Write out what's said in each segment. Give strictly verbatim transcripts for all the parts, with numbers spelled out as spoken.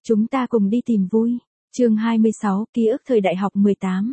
Chúng ta cùng đi tìm vui. Chương hai mươi sáu, ký ức thời đại học mười tám.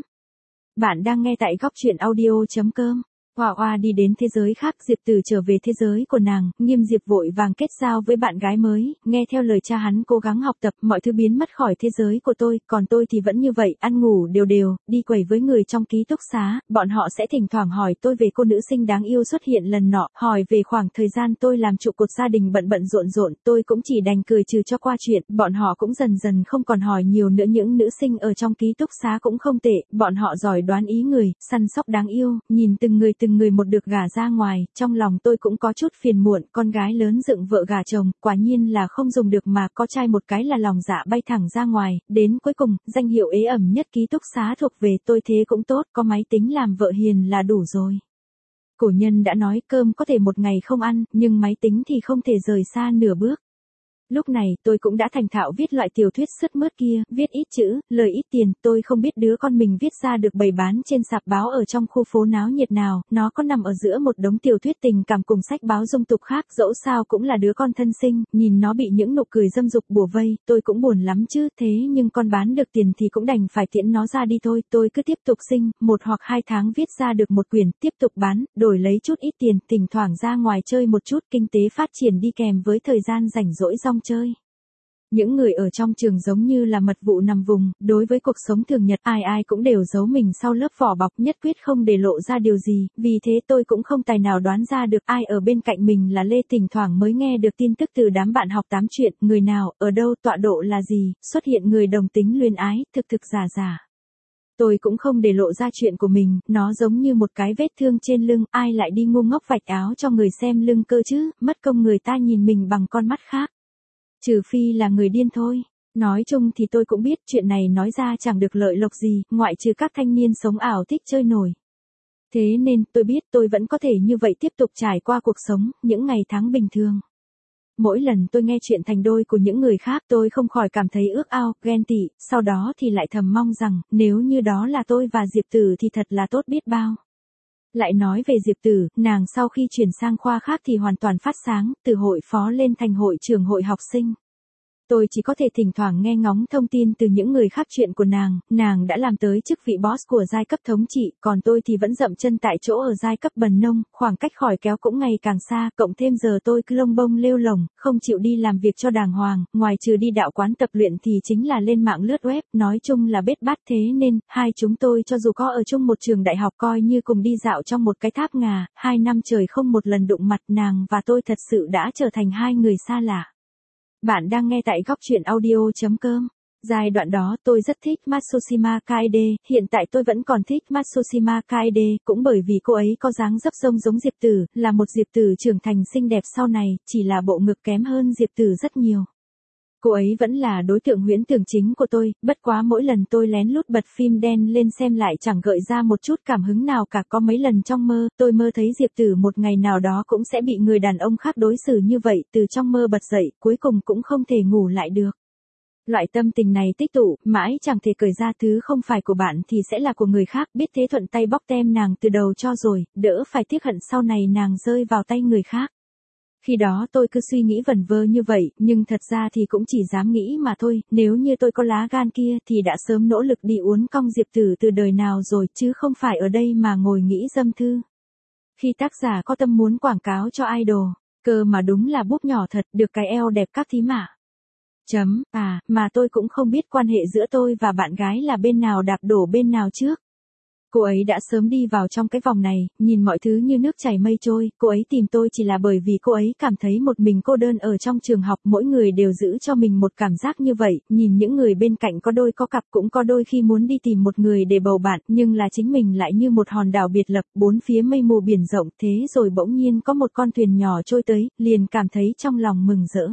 Bạn đang nghe tại góc truyện audio chấm com. Hoa Hoa đi đến thế giới khác, Diệp Tử trở về thế giới của nàng, Nghiêm Diệp vội vàng kết giao với bạn gái mới, nghe theo lời cha hắn cố gắng học tập, mọi thứ biến mất khỏi thế giới của tôi, còn tôi thì vẫn như vậy, ăn ngủ đều đều, đi quẩy với người trong ký túc xá, bọn họ sẽ thỉnh thoảng hỏi tôi về cô nữ sinh đáng yêu xuất hiện lần nọ, hỏi về khoảng thời gian tôi làm trụ cột gia đình bận bận rộn rộn, tôi cũng chỉ đành cười trừ cho qua chuyện, bọn họ cũng dần dần không còn hỏi nhiều nữa. Những nữ sinh ở trong ký túc xá cũng không tệ, bọn họ giỏi đoán ý người, săn sóc đáng yêu, nhìn từng người từng người một được gả ra ngoài, trong lòng tôi cũng có chút phiền muộn, con gái lớn dựng vợ gả chồng, quả nhiên là không dùng được mà, có trai một cái là lòng dạ bay thẳng ra ngoài, đến cuối cùng, danh hiệu ế ẩm nhất ký túc xá thuộc về tôi, thế cũng tốt, có máy tính làm vợ hiền là đủ rồi. Cổ nhân đã nói cơm có thể một ngày không ăn, nhưng máy tính thì không thể rời xa nửa bước. Lúc này tôi cũng đã thành thạo viết loại tiểu thuyết sướt mướt kia, viết ít chữ, lời ít tiền, tôi không biết đứa con mình viết ra được bày bán trên sạp báo ở trong khu phố náo nhiệt nào, nó có nằm ở giữa một đống tiểu thuyết tình cảm cùng sách báo dung tục khác, dẫu sao cũng là đứa con thân sinh, nhìn nó bị những nụ cười dâm dục bủa vây, tôi cũng buồn lắm chứ, thế nhưng con bán được tiền thì cũng đành phải tiễn nó ra đi thôi, tôi cứ tiếp tục sinh, một hoặc hai tháng viết ra được một quyển, tiếp tục bán, đổi lấy chút ít tiền, thỉnh thoảng ra ngoài chơi một chút, kinh tế phát triển đi kèm với thời gian rảnh rỗi rong chơi. Những người ở trong trường giống như là mật vụ nằm vùng, đối với cuộc sống thường nhật ai ai cũng đều giấu mình sau lớp vỏ bọc, nhất quyết không để lộ ra điều gì, vì thế tôi cũng không tài nào đoán ra được ai ở bên cạnh mình là Lê. Thỉnh thoảng mới nghe được tin tức từ đám bạn học tám chuyện, người nào, ở đâu, tọa độ là gì, xuất hiện người đồng tính luyến ái, thực thực giả giả. Tôi cũng không để lộ ra chuyện của mình, nó giống như một cái vết thương trên lưng, ai lại đi ngu ngốc vạch áo cho người xem lưng cơ chứ, mất công người ta nhìn mình bằng con mắt khác. Trừ phi là người điên thôi. Nói chung thì tôi cũng biết chuyện này nói ra chẳng được lợi lộc gì, ngoại trừ các thanh niên sống ảo thích chơi nổi. Thế nên tôi biết tôi vẫn có thể như vậy tiếp tục trải qua cuộc sống, những ngày tháng bình thường. Mỗi lần tôi nghe chuyện thành đôi của những người khác tôi không khỏi cảm thấy ước ao, ghen tị, sau đó thì lại thầm mong rằng, nếu như đó là tôi và Diệp Tử thì thật là tốt biết bao. Lại nói về Diệp Tử, nàng sau khi chuyển sang khoa khác thì hoàn toàn phát sáng, từ hội phó lên thành hội trưởng hội học sinh. Tôi chỉ có thể thỉnh thoảng nghe ngóng thông tin từ những người khác chuyện của nàng, nàng đã làm tới chức vị boss của giai cấp thống trị, còn tôi thì vẫn dậm chân tại chỗ ở giai cấp bần nông, khoảng cách khỏi kéo cũng ngày càng xa, cộng thêm giờ tôi cứ lông bông lêu lồng, không chịu đi làm việc cho đàng hoàng, ngoài trừ đi đạo quán tập luyện thì chính là lên mạng lướt web, nói chung là bết bát. Thế nên, hai chúng tôi cho dù có ở chung một trường đại học coi như cùng đi dạo trong một cái tháp ngà, hai năm trời không một lần đụng mặt, nàng và tôi thật sự đã trở thành hai người xa lạ. Bạn đang nghe tại góc truyện audio chấm com. Giai đoạn đó tôi rất thích Matsushima Kaede, hiện tại tôi vẫn còn thích Matsushima Kaede, cũng bởi vì cô ấy có dáng dấp rông giống Diệp Tử, là một Diệp Tử trưởng thành xinh đẹp sau này, chỉ là bộ ngực kém hơn Diệp Tử rất nhiều. Cô ấy vẫn là đối tượng huyễn tưởng chính của tôi, bất quá mỗi lần tôi lén lút bật phim đen lên xem lại chẳng gợi ra một chút cảm hứng nào cả. Có mấy lần trong mơ, tôi mơ thấy Diệp Tử một ngày nào đó cũng sẽ bị người đàn ông khác đối xử như vậy, từ trong mơ bật dậy, cuối cùng cũng không thể ngủ lại được. Loại tâm tình này tích tụ, mãi chẳng thể cởi ra, thứ không phải của bạn thì sẽ là của người khác, biết thế thuận tay bóc tem nàng từ đầu cho rồi, đỡ phải tiếc hận sau này nàng rơi vào tay người khác. Khi đó tôi cứ suy nghĩ vẩn vơ như vậy, nhưng thật ra thì cũng chỉ dám nghĩ mà thôi, nếu như tôi có lá gan kia thì đã sớm nỗ lực đi uốn cong Diệp Tử từ đời nào rồi, chứ không phải ở đây mà ngồi nghĩ dâm thư. Khi tác giả có tâm muốn quảng cáo cho idol, cơ mà đúng là búp nhỏ thật, được cái eo đẹp các thí mả. Chấm, à, mà tôi cũng không biết quan hệ giữa tôi và bạn gái là bên nào đạp đổ bên nào trước. Cô ấy đã sớm đi vào trong cái vòng này, nhìn mọi thứ như nước chảy mây trôi, cô ấy tìm tôi chỉ là bởi vì cô ấy cảm thấy một mình cô đơn ở trong trường học, mỗi người đều giữ cho mình một cảm giác như vậy, nhìn những người bên cạnh có đôi có cặp, cũng có đôi khi muốn đi tìm một người để bầu bạn, nhưng là chính mình lại như một hòn đảo biệt lập, bốn phía mây mù biển rộng, thế rồi bỗng nhiên có một con thuyền nhỏ trôi tới, liền cảm thấy trong lòng mừng rỡ.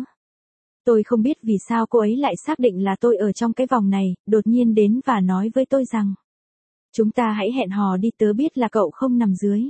Tôi không biết vì sao cô ấy lại xác định là tôi ở trong cái vòng này, đột nhiên đến và nói với tôi rằng, chúng ta hãy hẹn hò đi, tớ biết là cậu không nằm dưới.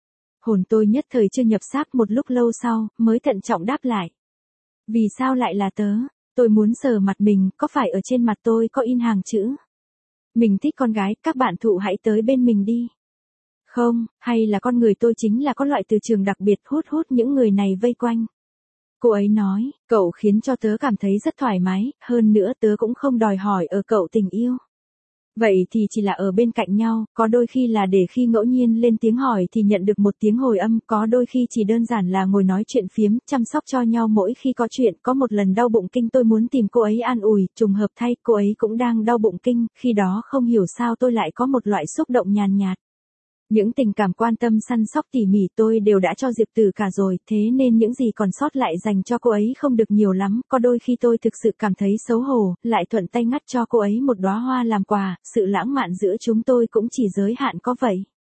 Hồn tôi nhất thời chưa nhập xác, một lúc lâu sau, mới thận trọng đáp lại. Vì sao lại là tớ? Tôi muốn sờ mặt mình, có phải ở trên mặt tôi có in hàng chữ? Mình thích con gái, các bạn thụ hãy tới bên mình đi. Không, hay là con người tôi chính là có loại từ trường đặc biệt hút hút những người này vây quanh. Cô ấy nói, cậu khiến cho tớ cảm thấy rất thoải mái, hơn nữa tớ cũng không đòi hỏi ở cậu tình yêu. Vậy thì chỉ là ở bên cạnh nhau, có đôi khi là để khi ngẫu nhiên lên tiếng hỏi thì nhận được một tiếng hồi âm, có đôi khi chỉ đơn giản là ngồi nói chuyện phiếm, chăm sóc cho nhau mỗi khi có chuyện. Có một lần đau bụng kinh tôi muốn tìm cô ấy an ủi, trùng hợp thay cô ấy cũng đang đau bụng kinh, khi đó không hiểu sao tôi lại có một loại xúc động nhàn nhạt. Những tình cảm quan tâm săn sóc tỉ mỉ tôi đều đã cho Diệp Tử cả rồi, thế nên những gì còn sót lại dành cho cô ấy không được nhiều lắm, có đôi khi tôi thực sự cảm thấy xấu hổ, lại thuận tay ngắt cho cô ấy một đóa hoa làm quà, sự lãng mạn giữa chúng tôi cũng chỉ giới hạn có vậy.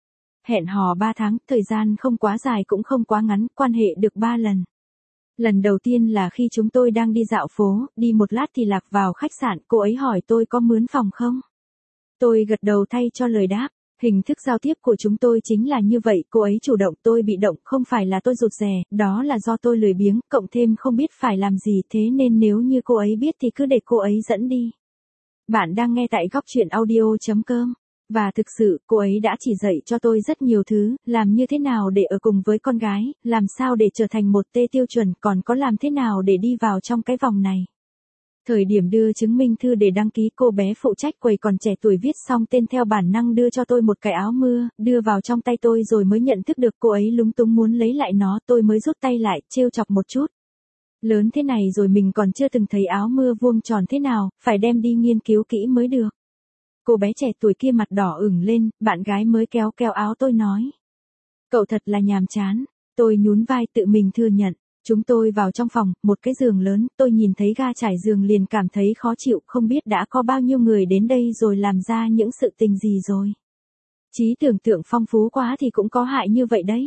Hẹn hò ba tháng, thời gian không quá dài cũng không quá ngắn, quan hệ được ba lần. Lần đầu tiên là khi chúng tôi đang đi dạo phố, đi một lát thì lạc vào khách sạn, cô ấy hỏi tôi có mướn phòng không? Tôi gật đầu thay cho lời đáp. Hình thức giao tiếp của chúng tôi chính là như vậy, cô ấy chủ động, tôi bị động, không phải là tôi rụt rè, đó là do tôi lười biếng, cộng thêm không biết phải làm gì, thế nên nếu như cô ấy biết thì cứ để cô ấy dẫn đi. Bạn đang nghe tại góc truyện audio chấm com. Và thực sự, cô ấy đã chỉ dạy cho tôi rất nhiều thứ, làm như thế nào để ở cùng với con gái, làm sao để trở thành một tê tiêu chuẩn, còn có làm thế nào để đi vào trong cái vòng này. Thời điểm đưa chứng minh thư để đăng ký, cô bé phụ trách quầy còn trẻ tuổi viết xong tên theo bản năng đưa cho tôi một cái áo mưa, đưa vào trong tay tôi rồi mới nhận thức được cô ấy lúng túng muốn lấy lại nó, tôi mới rút tay lại, trêu chọc một chút. Lớn thế này rồi mình còn chưa từng thấy áo mưa vuông tròn thế nào, phải đem đi nghiên cứu kỹ mới được. Cô bé trẻ tuổi kia mặt đỏ ửng lên, bạn gái mới kéo kéo áo tôi nói. Cậu thật là nhàm chán, tôi nhún vai tự mình thừa nhận. Chúng tôi vào trong phòng, một cái giường lớn, tôi nhìn thấy ga trải giường liền cảm thấy khó chịu, không biết đã có bao nhiêu người đến đây rồi làm ra những sự tình gì rồi. Trí tưởng tượng phong phú quá thì cũng có hại như vậy đấy.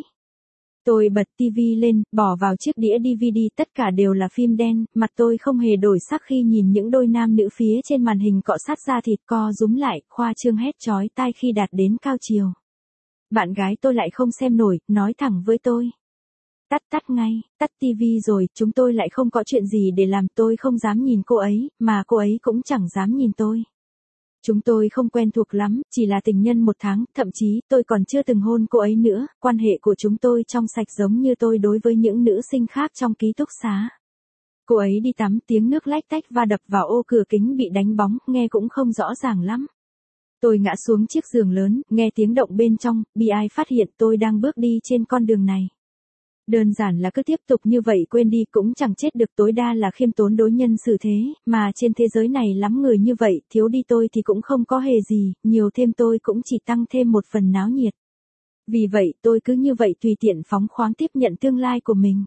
Tôi bật tivi lên, bỏ vào chiếc đĩa đê vê đê, tất cả đều là phim đen, mặt tôi không hề đổi sắc khi nhìn những đôi nam nữ phía trên màn hình cọ sát da thịt co rúm lại, khoa trương hét chói tai khi đạt đến cao chiều. Bạn gái tôi lại không xem nổi, nói thẳng với tôi. Tắt tắt ngay, tắt tivi rồi, chúng tôi lại không có chuyện gì để làm, tôi không dám nhìn cô ấy, mà cô ấy cũng chẳng dám nhìn tôi. Chúng tôi không quen thuộc lắm, chỉ là tình nhân một tháng, thậm chí tôi còn chưa từng hôn cô ấy nữa, quan hệ của chúng tôi trong sạch giống như tôi đối với những nữ sinh khác trong ký túc xá. Cô ấy đi tắm, tiếng nước lách tách va đập vào ô cửa kính bị đánh bóng, nghe cũng không rõ ràng lắm. Tôi ngã xuống chiếc giường lớn, nghe tiếng động bên trong, bị ai phát hiện tôi đang bước đi trên con đường này. Đơn giản là cứ tiếp tục như vậy quên đi cũng chẳng chết được, tối đa là khiêm tốn đối nhân xử thế, mà trên thế giới này lắm người như vậy, thiếu đi tôi thì cũng không có hề gì, nhiều thêm tôi cũng chỉ tăng thêm một phần náo nhiệt. Vì vậy tôi cứ như vậy tùy tiện phóng khoáng tiếp nhận tương lai của mình.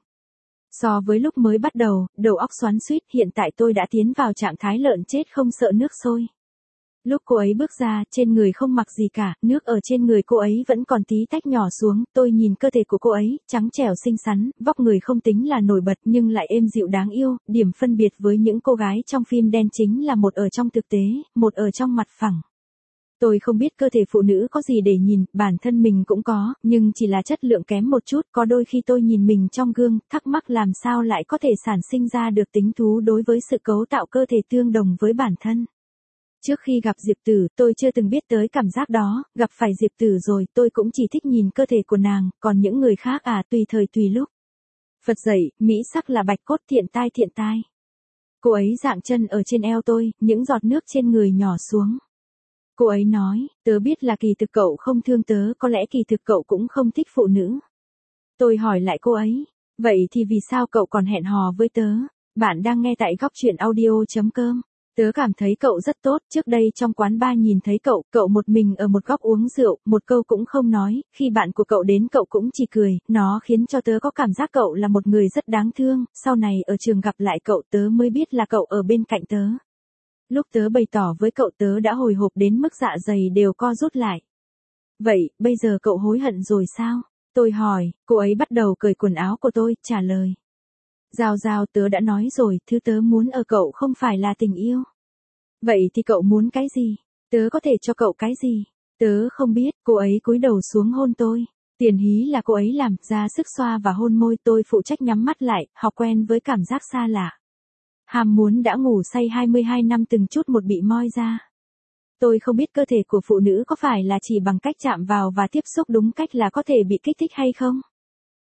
So với lúc mới bắt đầu, đầu óc xoắn xuýt, hiện tại tôi đã tiến vào trạng thái lợn chết không sợ nước sôi. Lúc cô ấy bước ra, trên người không mặc gì cả, nước ở trên người cô ấy vẫn còn tí tách nhỏ xuống, tôi nhìn cơ thể của cô ấy, trắng trẻo xinh xắn, vóc người không tính là nổi bật nhưng lại êm dịu đáng yêu, điểm phân biệt với những cô gái trong phim đen chính là một ở trong thực tế, một ở trong mặt phẳng. Tôi không biết cơ thể phụ nữ có gì để nhìn, bản thân mình cũng có, nhưng chỉ là chất lượng kém một chút, có đôi khi tôi nhìn mình trong gương, thắc mắc làm sao lại có thể sản sinh ra được tính thú đối với sự cấu tạo cơ thể tương đồng với bản thân. Trước khi gặp Diệp Tử, tôi chưa từng biết tới cảm giác đó, gặp phải Diệp Tử rồi, tôi cũng chỉ thích nhìn cơ thể của nàng, còn những người khác à tùy thời tùy lúc. Phật dạy, mỹ sắc là bạch cốt, thiện tai thiện tai. Cô ấy dạng chân ở trên eo tôi, những giọt nước trên người nhỏ xuống. Cô ấy nói, tớ biết là kỳ thực cậu không thương tớ, có lẽ kỳ thực cậu cũng không thích phụ nữ. Tôi hỏi lại cô ấy, vậy thì vì sao cậu còn hẹn hò với tớ? Bạn đang nghe tại góc truyện audio chấm com. Tớ cảm thấy cậu rất tốt, trước đây trong quán bar nhìn thấy cậu, cậu một mình ở một góc uống rượu, một câu cũng không nói, khi bạn của cậu đến cậu cũng chỉ cười, nó khiến cho tớ có cảm giác cậu là một người rất đáng thương, sau này ở trường gặp lại cậu tớ mới biết là cậu ở bên cạnh tớ. Lúc tớ bày tỏ với cậu tớ đã hồi hộp đến mức dạ dày đều co rút lại. Vậy, bây giờ cậu hối hận rồi sao? Tôi hỏi, cô ấy bắt đầu cởi quần áo của tôi, trả lời. Giao giao tớ đã nói rồi, thứ tớ muốn ở cậu không phải là tình yêu. Vậy thì cậu muốn cái gì? Tớ có thể cho cậu cái gì? Tớ không biết, cô ấy cúi đầu xuống hôn tôi. Tiền hí là cô ấy làm, ra sức xoa và hôn môi, tôi phụ trách nhắm mắt lại, học quen với cảm giác xa lạ. Ham muốn đã ngủ say hai mươi hai năm từng chút một bị moi ra. Tôi không biết cơ thể của phụ nữ có phải là chỉ bằng cách chạm vào và tiếp xúc đúng cách là có thể bị kích thích hay không?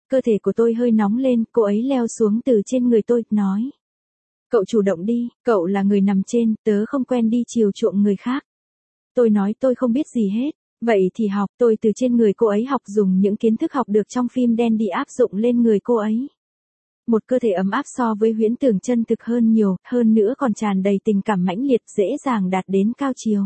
Cơ thể của tôi hơi nóng lên, cô ấy leo xuống từ trên người tôi, nói. Cậu chủ động đi, cậu là người nằm trên, tớ không quen đi chiều chuộng người khác. Tôi nói tôi không biết gì hết. Vậy thì học, tôi từ trên người cô ấy học dùng những kiến thức học được trong phim đen đi áp dụng lên người cô ấy. Một cơ thể ấm áp so với huyễn tưởng chân thực hơn nhiều, hơn nữa còn tràn đầy tình cảm mãnh liệt, dễ dàng đạt đến cao chiều.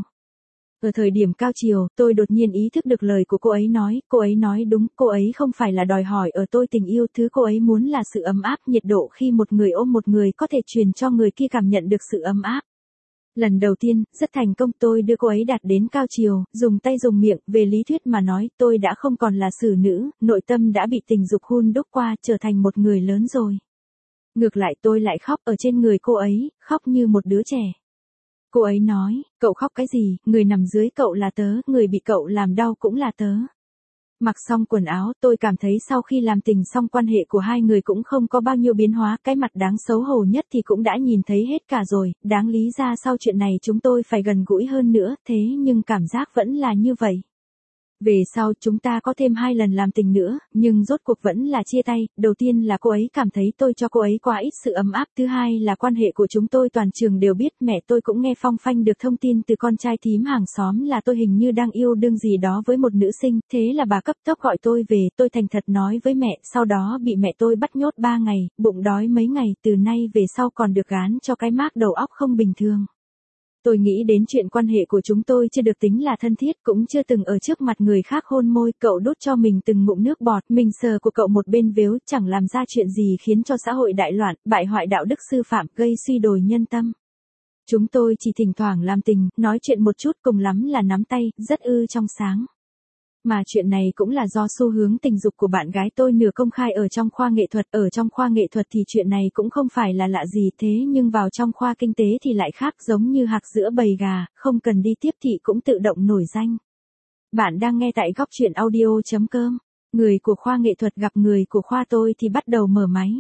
Ở thời điểm cao chiều, tôi đột nhiên ý thức được lời của cô ấy nói, cô ấy nói đúng, cô ấy không phải là đòi hỏi ở tôi tình yêu, thứ cô ấy muốn là sự ấm áp, nhiệt độ khi một người ôm một người có thể truyền cho người kia cảm nhận được sự ấm áp. Lần đầu tiên, rất thành công, tôi đưa cô ấy đạt đến cao chiều, dùng tay dùng miệng, về lý thuyết mà nói, tôi đã không còn là xử nữ, nội tâm đã bị tình dục hun đúc qua, trở thành một người lớn rồi. Ngược lại tôi lại khóc ở trên người cô ấy, khóc như một đứa trẻ. Cô ấy nói, cậu khóc cái gì, người nằm dưới cậu là tớ, người bị cậu làm đau cũng là tớ. Mặc xong quần áo, tôi cảm thấy sau khi làm tình xong quan hệ của hai người cũng không có bao nhiêu biến hóa, cái mặt đáng xấu hổ nhất thì cũng đã nhìn thấy hết cả rồi, đáng lý ra sau chuyện này chúng tôi phải gần gũi hơn nữa, thế nhưng cảm giác vẫn là như vậy. Về sau chúng ta có thêm hai lần làm tình nữa, nhưng rốt cuộc vẫn là chia tay, đầu tiên là cô ấy cảm thấy tôi cho cô ấy quá ít sự ấm áp, thứ hai là quan hệ của chúng tôi toàn trường đều biết, mẹ tôi cũng nghe phong phanh được thông tin từ con trai thím hàng xóm là tôi hình như đang yêu đương gì đó với một nữ sinh, thế là bà cấp tốc gọi tôi về, tôi thành thật nói với mẹ, sau đó bị mẹ tôi bắt nhốt ba ngày, bụng đói mấy ngày, từ nay về sau còn được gán cho cái mác đầu óc không bình thường. Tôi nghĩ đến chuyện quan hệ của chúng tôi chưa được tính là thân thiết, cũng chưa từng ở trước mặt người khác hôn môi, cậu đút cho mình từng ngụm nước bọt, mình sờ của cậu một bên vếu, chẳng làm ra chuyện gì khiến cho xã hội đại loạn, bại hoại đạo đức sư phạm, gây suy đồi nhân tâm. Chúng tôi chỉ thỉnh thoảng làm tình, nói chuyện một chút, cùng lắm là nắm tay, rất ư trong sáng. Mà chuyện này cũng là do xu hướng tình dục của bạn gái tôi nửa công khai ở trong khoa nghệ thuật, ở trong khoa nghệ thuật thì chuyện này cũng không phải là lạ gì, thế nhưng vào trong khoa kinh tế thì lại khác, giống như hạc giữa bầy gà, không cần đi tiếp thị cũng tự động nổi danh. Bạn đang nghe tại góc truyện audio chấm com, người của khoa nghệ thuật gặp người của khoa tôi thì bắt đầu mở máy.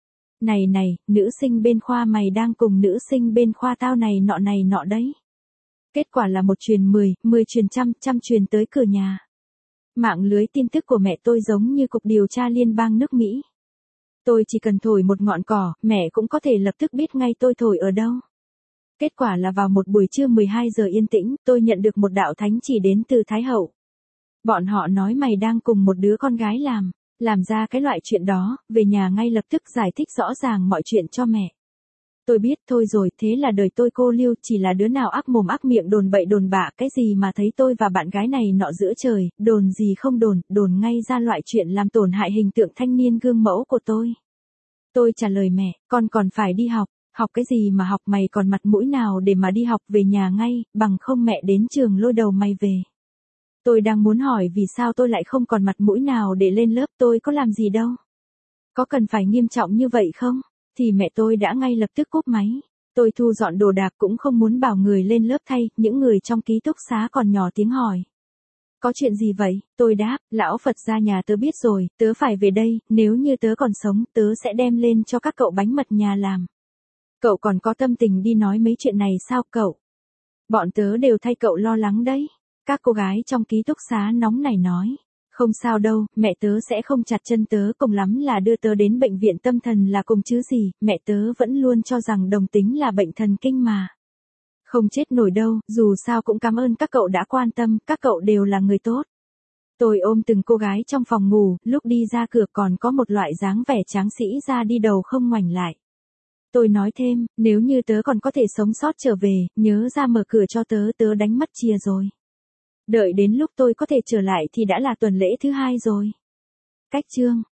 Này này, nữ sinh bên khoa mày đang cùng nữ sinh bên khoa tao này nọ này nọ đấy. Kết quả là một truyền mười, mười truyền trăm, trăm truyền tới cửa nhà. Mạng lưới tin tức của mẹ tôi giống như cục điều tra liên bang nước Mỹ. Tôi chỉ cần thổi một ngọn cỏ, mẹ cũng có thể lập tức biết ngay tôi thổi ở đâu. Kết quả là vào một buổi trưa mười hai giờ yên tĩnh, tôi nhận được một đạo thánh chỉ đến từ Thái Hậu. Bọn họ nói mày đang cùng một đứa con gái làm, làm ra cái loại chuyện đó, về nhà ngay lập tức giải thích rõ ràng mọi chuyện cho mẹ. Tôi biết thôi rồi, thế là đời tôi cô liêu, chỉ là đứa nào ác mồm ác miệng đồn bậy đồn bạ, cái gì mà thấy tôi và bạn gái này nọ giữa trời, đồn gì không đồn, đồn ngay ra loại chuyện làm tổn hại hình tượng thanh niên gương mẫu của tôi. Tôi trả lời mẹ, con còn phải đi học, học cái gì mà học, mày còn mặt mũi nào để mà đi học, về nhà ngay, bằng không mẹ đến trường lôi đầu mày về. Tôi đang muốn hỏi vì sao tôi lại không còn mặt mũi nào để lên lớp, tôi có làm gì đâu. Có cần phải nghiêm trọng như vậy không? Thì mẹ tôi đã ngay lập tức cúp máy. Tôi thu dọn đồ đạc cũng không muốn bảo người lên lớp thay, những người trong ký túc xá còn nhỏ tiếng hỏi. Có chuyện gì vậy? Tôi đáp, lão Phật gia nhà tớ biết rồi, tớ phải về đây, nếu như tớ còn sống, tớ sẽ đem lên cho các cậu bánh mật nhà làm. Cậu còn có tâm tình đi nói mấy chuyện này sao cậu? Bọn tớ đều thay cậu lo lắng đấy. Các cô gái trong ký túc xá nóng nảy nói. Không sao đâu, mẹ tớ sẽ không chặt chân tớ, cùng lắm là đưa tớ đến bệnh viện tâm thần là cùng chứ gì, mẹ tớ vẫn luôn cho rằng đồng tính là bệnh thần kinh mà. Không chết nổi đâu, dù sao cũng cảm ơn các cậu đã quan tâm, các cậu đều là người tốt. Tôi ôm từng cô gái trong phòng ngủ, lúc đi ra cửa còn có một loại dáng vẻ tráng sĩ ra đi đầu không ngoảnh lại. Tôi nói thêm, nếu như tớ còn có thể sống sót trở về, nhớ ra mở cửa cho tớ, tớ đánh mất chìa rồi. Đợi đến lúc tôi có thể trở lại thì đã là tuần lễ thứ hai rồi. Cách chương